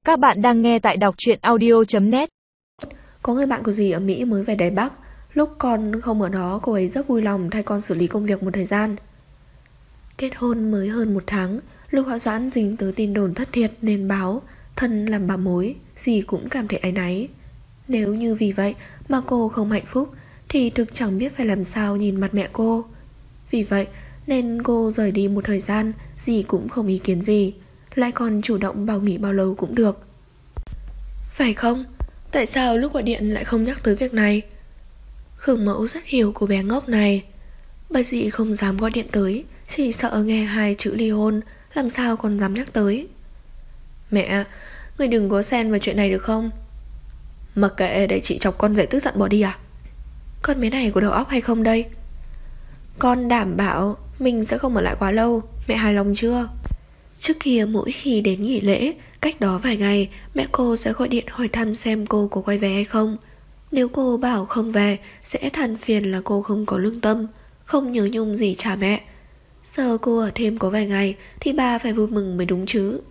Các bạn đang nghe tại đọc truyện audio.net. Có người bạn của dì ở Mỹ mới về Đài Bắc. Lúc con không ở đó, cô ấy rất vui lòng thay con xử lý công việc một thời gian. Kết hôn mới hơn 1 tháng, Lục Hạo Doãn dính tới tin đồn thất thiệt nên báo. Thân làm bà mối, dì cũng cảm thấy áy náy. Nếu như vì vậy mà cô không hạnh phúc thì thực chẳng biết phải làm sao nhìn mặt mẹ cô. Vì vậy nên cô rời đi một thời gian, dì cũng không ý kiến gì, lại còn chủ động bảo nghỉ bao lâu cũng được. Phải không? Tại sao lúc gọi điện lại không nhắc tới việc này? Khương Mẫu rất hiểu cô bé ngốc này. Bà dì không dám gọi điện tới, chỉ sợ nghe 2 chữ ly hôn, làm sao còn dám nhắc tới. Mẹ, người đừng có xen vào chuyện này được không? Mặc kệ, để chị chọc con rể tức giận bỏ đi à? Con bé này có đầu óc hay không đây? Con đảm bảo mình sẽ không ở lại quá lâu, mẹ hài lòng chưa? Trước kia mỗi khi đến nghỉ lễ, cách đó vài ngày, mẹ cô sẽ gọi điện hỏi thăm xem cô có quay về hay không. Nếu cô bảo không về, sẽ than phiền là cô không có lương tâm, không nhớ nhung gì cha mẹ. Giờ cô ở thêm có vài ngày thì bà phải vui mừng mới đúng chứ.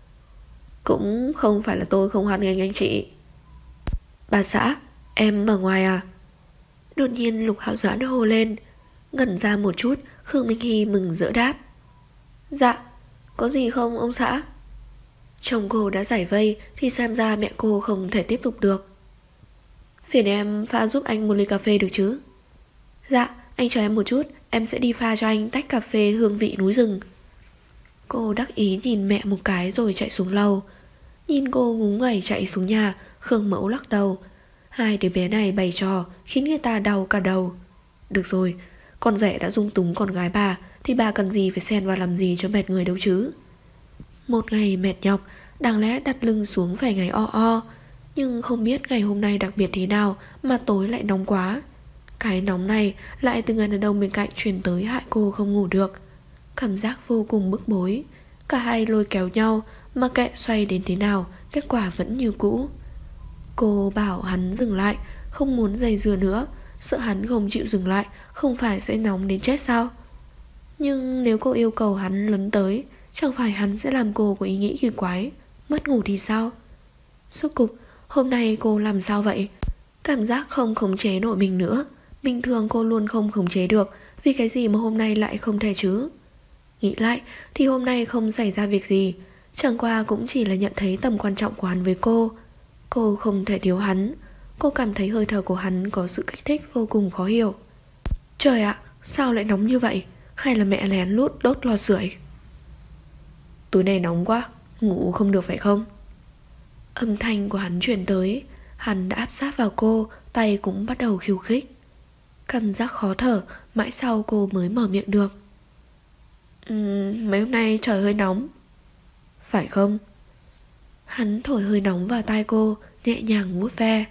Cũng không phải là tôi không hoan nghênh anh chị. Bà xã, em ở ngoài à? Đột nhiên Lục Hạo Doãn hô lên. Ngẩn ra một chút, Khương Minh Hy mừng rỡ đáp. Dạ, có gì không ông xã? Chồng cô đã giải vây thì xem ra mẹ cô không thể tiếp tục được. Phiền em pha giúp anh một ly cà phê được chứ? Dạ, anh chờ em một chút, em sẽ đi pha cho anh tách cà phê hương vị núi rừng. Cô đắc ý nhìn mẹ một cái rồi chạy xuống lầu. Nhìn cô ngúng ngẩy chạy xuống nhà, Khương Mẫu lắc đầu. Hai đứa bé này bày trò khiến người ta đau cả đầu. Được rồi, con rể đã dung túng con gái bà thì bà cần gì phải xen vào làm gì cho mệt người đâu chứ. Một ngày mệt nhọc, đáng lẽ đặt lưng xuống vài ngày o. Nhưng không biết ngày hôm nay đặc biệt thế nào mà tối lại nóng quá. Cái nóng này lại từ người đàn ông bên cạnh truyền tới hại cô không ngủ được. Cảm giác vô cùng bức bối. Cả hai lôi kéo nhau, mà kệ xoay đến thế nào, kết quả vẫn như cũ. Cô bảo hắn dừng lại, không muốn giày dừa nữa, sợ hắn không chịu dừng lại, không phải sẽ nóng đến chết sao? Nhưng nếu cô yêu cầu hắn lấn tới, chẳng phải hắn sẽ làm cô có ý nghĩ kỳ quái, mất ngủ thì sao? Suốt cục, hôm nay cô làm sao vậy? Cảm giác không khống chế nổi mình nữa. Bình thường cô luôn không khống chế được, vì cái gì mà hôm nay lại không thể chứ? Nghĩ lại thì hôm nay không xảy ra việc gì, chẳng qua cũng chỉ là nhận thấy tầm quan trọng của hắn với cô. Cô không thể thiếu hắn. Cô cảm thấy hơi thở của hắn có sự kích thích vô cùng khó hiểu. Trời ạ, sao lại nóng như vậy? Hay là mẹ lén lút đốt lò sưởi? Tối nay nóng quá, ngủ không được phải không? Âm thanh của hắn truyền tới. Hắn đã áp sát vào cô, tay cũng bắt đầu khiêu khích. Cảm giác khó thở, mãi sau cô mới mở miệng được. Mấy hôm nay trời hơi nóng. Phải không? Hắn thổi hơi nóng vào tai cô, nhẹ nhàng vuốt ve.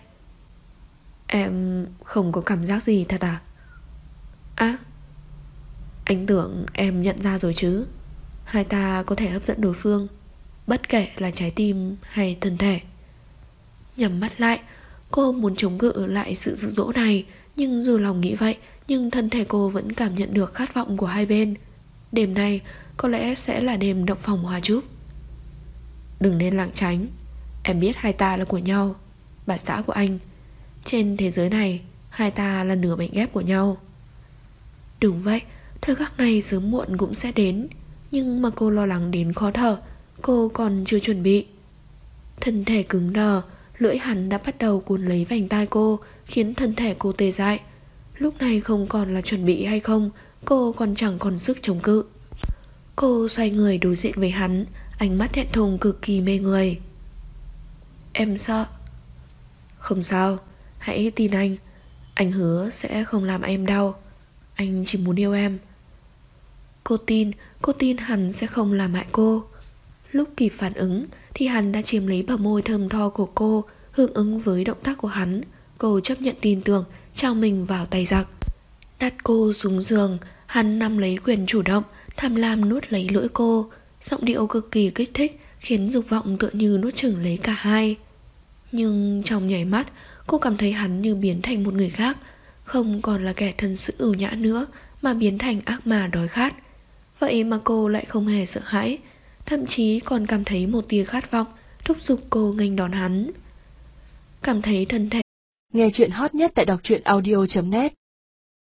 Em không có cảm giác gì thật à? À, anh tưởng em nhận ra rồi chứ. Hai ta có thể hấp dẫn đối phương, bất kể là trái tim hay thân thể. Nhắm mắt lại, cô muốn chống cự lại sự dụ dỗ này. Nhưng dù lòng nghĩ vậy, nhưng thân thể cô vẫn cảm nhận được khát vọng của hai bên. Đêm nay có lẽ sẽ là đêm động phòng hoa trúc. Đừng nên lảng tránh. Em biết hai ta là của nhau, bà xã của anh. Trên thế giới này, hai ta là nửa mảnh ghép của nhau. Đúng vậy, thời khắc này sớm muộn cũng sẽ đến. Nhưng mà cô lo lắng đến khó thở. Cô còn chưa chuẩn bị. Thân thể cứng đờ, lưỡi hắn đã bắt đầu cuốn lấy vành tai cô, khiến thân thể cô tê dại. Lúc này không còn là chuẩn bị hay không, cô còn chẳng còn sức chống cự. Cô xoay người đối diện với hắn, ánh mắt thẹn thùng cực kỳ mê người. Em sợ. Không sao, hãy tin anh. Anh hứa sẽ không làm em đau. Anh chỉ muốn yêu em. Cô tin hắn sẽ không làm hại cô. Lúc kịp phản ứng thì hắn đã chiếm lấy bờ môi thơm tho của cô. Hưởng ứng với động tác của hắn, cô chấp nhận tin tưởng, trao mình vào tay giặc. Đặt cô xuống giường, hắn nắm lấy quyền chủ động, tham lam nuốt lấy lưỡi cô. Giọng điệu cực kỳ kích thích, khiến dục vọng tựa như nuốt chửng lấy cả hai. Nhưng trong nháy mắt, cô cảm thấy hắn như biến thành một người khác, không còn là kẻ thân sự ưu nhã nữa, mà biến thành ác ma đói khát. Vậy mà cô lại không hề sợ hãi, thậm chí còn cảm thấy một tia khát vọng, thúc giục cô nghênh đón hắn. Cảm thấy thân thể. Nghe chuyện hot nhất tại đọc truyện audio.net